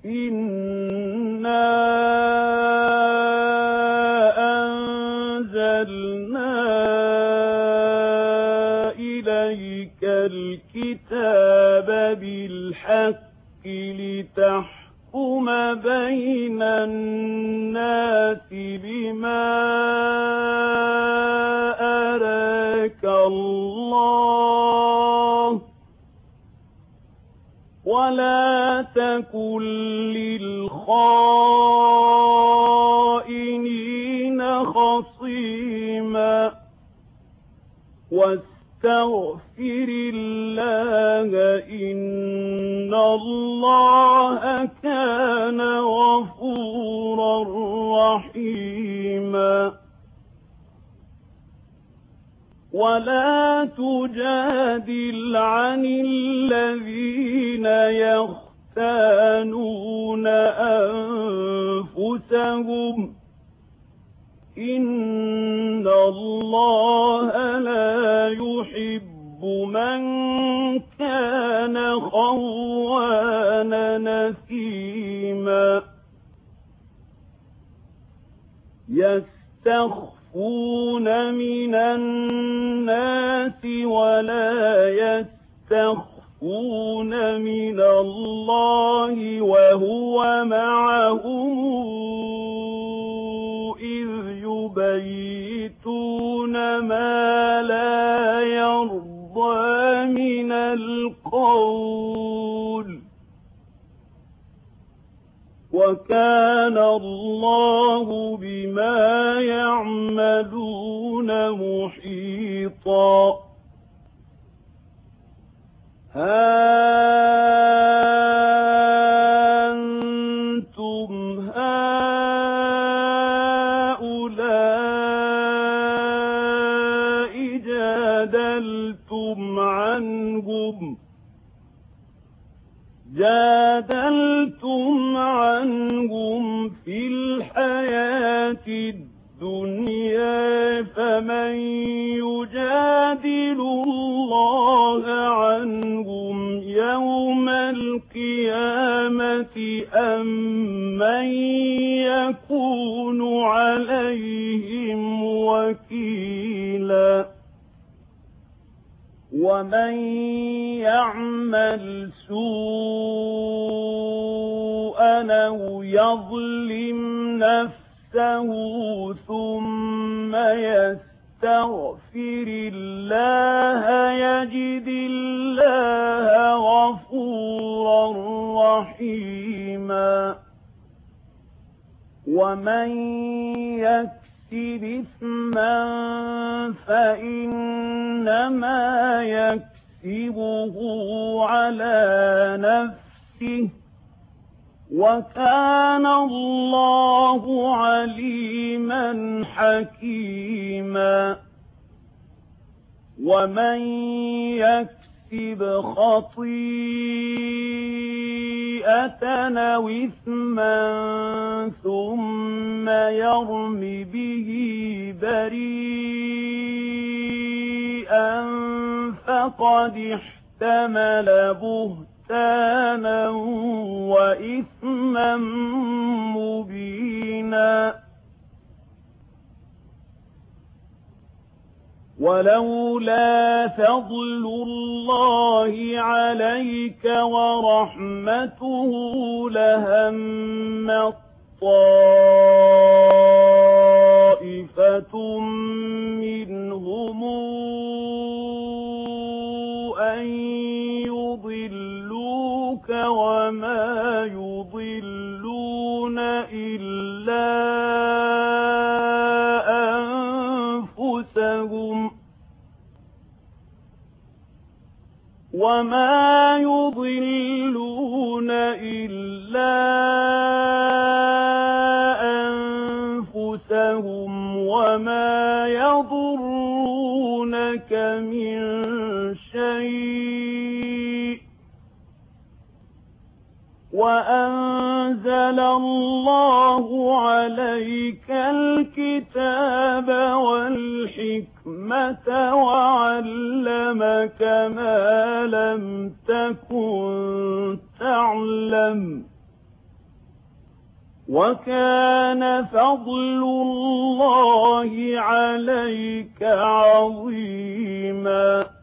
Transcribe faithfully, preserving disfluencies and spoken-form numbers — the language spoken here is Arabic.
إِنَّا أَنزَلْنَا إِلَيْكَ الْكِتَابَ بِالْحَقِّ لِتَحْكُمَ بَيْنَ النَّاسِ بِمَا أَرَاكَ اللَّهُ وَلَا تَكُن لِّلْخَائِنِينَ خَصِيمًا واستغفر الله إن الله كان غفورا رحيما ولا تجادل عن الذين يختانون أنفسهم إن الله لا يحب من كان خوانا نثيما يستخفون من الناس ولا يستخفون من الله وهو معهم يبيتون ما لا يرضى من القول وكان الله بما يعملون محيطا ها أنتم هؤلاء جادلتم عنهم جادلتم عنهم في الحياة الدنيا فمن يجادل الله عنهم يوم القيامة أم من يكون عليهم وكيلا ومن يعمل سوءا أو يظلم نفسه ثم يستغفر الله يجد الله غفورا رحيما ومن يكسب إثما فإنما يكسبه على نفسه وكان الله عليما حكيما ومن يكسب خطيئة أو إثما ثم يرم به بريئا فقد احتمل بهتانا وإثما مبينا ولولا فضل الله عليك ورحمته لهم طائفة منهم أن يضلوك وما يضلون إلا أنفسهم وما يضلون إلا أنفسهم وما يضرونك من شيء وأنزل الله عليك الكتاب والحكمة وعلمك ما لم تكن تعلم وكان فضل الله عليك عظيما.